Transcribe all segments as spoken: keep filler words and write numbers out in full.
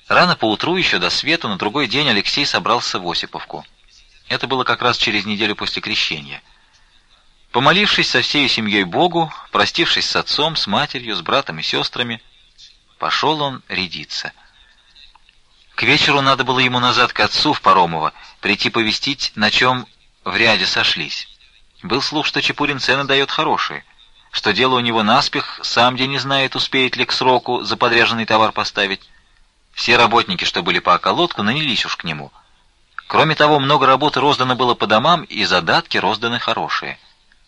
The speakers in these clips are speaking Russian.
Рано поутру, еще до свету, на другой день Алексей собрался в Осиповку. Это было как раз через неделю после крещения. Помолившись со всей семьей Богу, простившись с отцом, с матерью, с братом и сестрами, пошел он рядиться. К вечеру надо было ему назад к отцу в Паромово прийти повестить, на чем в ряде сошлись. Был слух, что Чепурин цены дает хорошие, что дело у него наспех, сам где не знает, успеет ли к сроку за подряженный товар поставить. Все работники, что были по околотку, нанялись уж к нему. Кроме того, много работы роздано было по домам, и задатки розданы хорошие.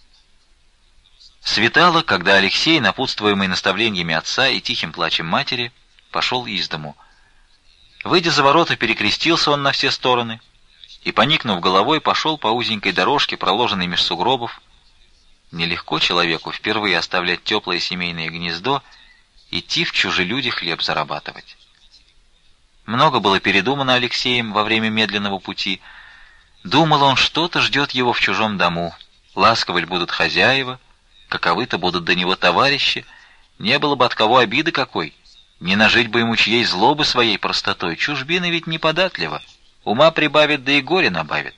Светало, когда Алексей, напутствуемый наставлениями отца и тихим плачем матери, пошел из дому. Выйдя за ворота, перекрестился он на все стороны и, поникнув головой, пошел по узенькой дорожке, проложенной меж сугробов. Нелегко человеку впервые оставлять теплое семейное гнездо, идти в чужелюде хлеб зарабатывать. Много было передумано Алексеем во время медленного пути. Думал он, что-то ждет его в чужом дому. Ласковы ли будут хозяева, каковы-то будут до него товарищи. Не было бы от кого обиды какой. Не нажить бы ему чьей злобы своей простотой. Чужбина ведь неподатлива. Ума прибавит, да и горе набавит.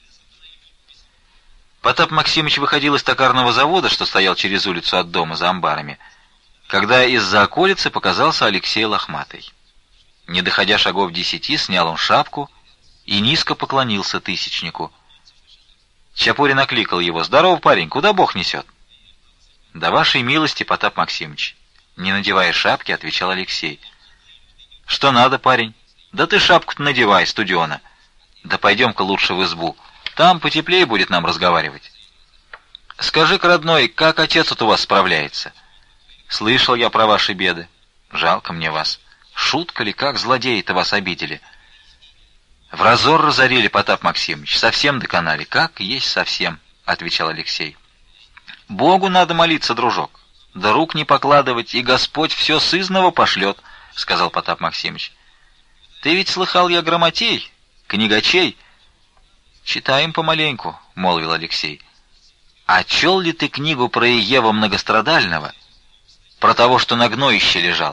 Потап Максимыч выходил из токарного завода, что стоял через улицу от дома за амбарами, когда из-за околицы показался Алексей лохматый. Не доходя шагов десяти, снял он шапку и низко поклонился тысячнику. Чапурин окликал его: «Здорово, парень, куда Бог несет?» «Да вашей милости, Потап Максимыч», — не надевая шапки, отвечал Алексей. «Что надо, парень?» «Да ты шапку-то надевай, студена». «Да пойдем-ка лучше в избу, там потеплее будет нам разговаривать». «Скажи-ка, родной, как отец у вас справляется?» «Слышал я про ваши беды. Жалко мне вас. Шутка ли, как злодеи-то вас обидели?» «В разор разорили, Потап Максимыч, совсем доконали, как есть совсем», — отвечал Алексей. «Богу надо молиться, дружок, да рук не покладывать, и Господь все сызново пошлет», — сказал Потап Максимыч. «Ты ведь слыхал я грамотей, книгачей?» «Читаем помаленьку», — молвил Алексей. «А чел ли ты книгу про Иева многострадального, про того, что на гноище лежал?»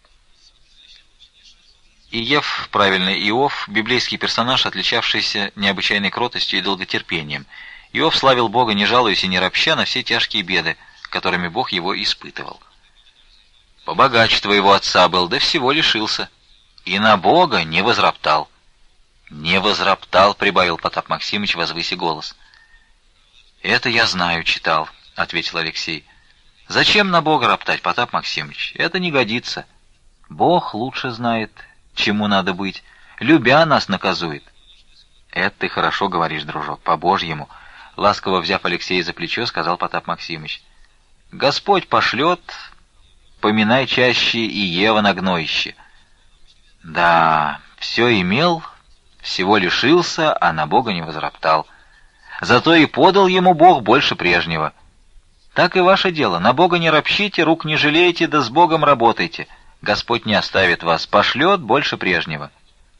Иев, правильно, Иов, библейский персонаж, отличавшийся необычайной кротостью и долготерпением. Иов славил Бога, не жалуясь и не ропща на все тяжкие беды, которыми Бог его испытывал. «Побогаче твоего отца был, да всего лишился. И на Бога не возроптал». «Не возроптал», — прибавил Потап Максимыч, возвыся голос. «Это я знаю, читал», — ответил Алексей. «Зачем на Бога роптать, Потап Максимыч? Это не годится. Бог лучше знает, чему надо быть, любя нас наказует». «Это ты хорошо говоришь, дружок, по-божьему», — ласково взяв Алексея за плечо, сказал Потап Максимыч. «Господь пошлет, поминай чаще и Ева на гноище». «Да, все имел, всего лишился, а на Бога не возроптал. Зато и подал ему Бог больше прежнего. Так и ваше дело, на Бога не ропщите, рук не жалейте, да с Богом работайте. Господь не оставит вас, пошлет больше прежнего».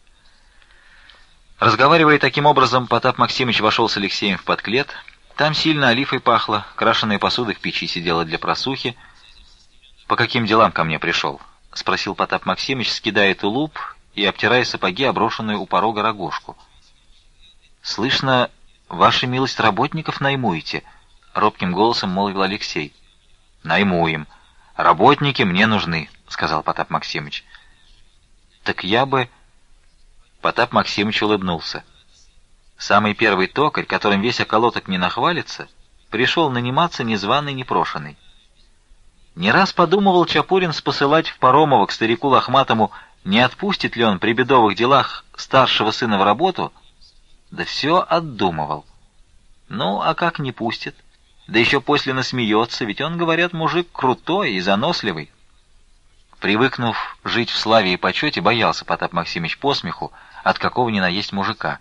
Разговаривая таким образом, Потап Максимыч вошел с Алексеем в подклет. Там сильно олифой пахло, крашеная посуда в печи сидела для просухи. «По каким делам ко мне пришел?» — спросил Потап Максимыч, скидая тулуп и обтирая сапоги, оброшенную у порога рогожку. «Слышно, ваша милость работников наймуете?» — робким голосом молвил Алексей. «Наймуем. Работники мне нужны», — сказал Потап Максимыч. «Так я бы...» Потап Максимыч улыбнулся. Самый первый токарь, которым весь околоток не нахвалится, пришел наниматься незваный, непрошенный. Не раз подумывал Чапурин спосылать в Паромово к старику Лохматому, не отпустит ли он при бедовых делах старшего сына в работу, да все отдумывал. Ну, а как не пустит? Да еще после насмеется, ведь он, говорят, мужик крутой и заносливый. Привыкнув жить в славе и почете, боялся Потап Максимыч посмеху от какого ни на есть мужика.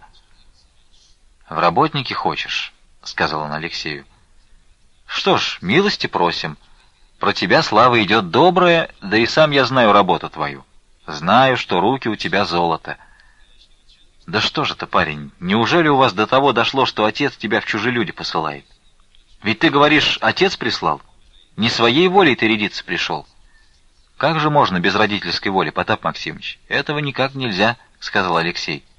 «В работники хочешь?» — сказал он Алексею. «Что ж, милости просим. Про тебя слава идет добрая, да и сам я знаю работу твою. Знаю, что руки у тебя золото». «Да что же это, парень, неужели у вас до того дошло, что отец тебя в чужелюди посылает? Ведь ты говоришь, отец прислал? Не своей волей ты рядиться пришел». «Как же можно без родительской воли, Потап Максимыч? Этого никак нельзя», — сказал Алексей.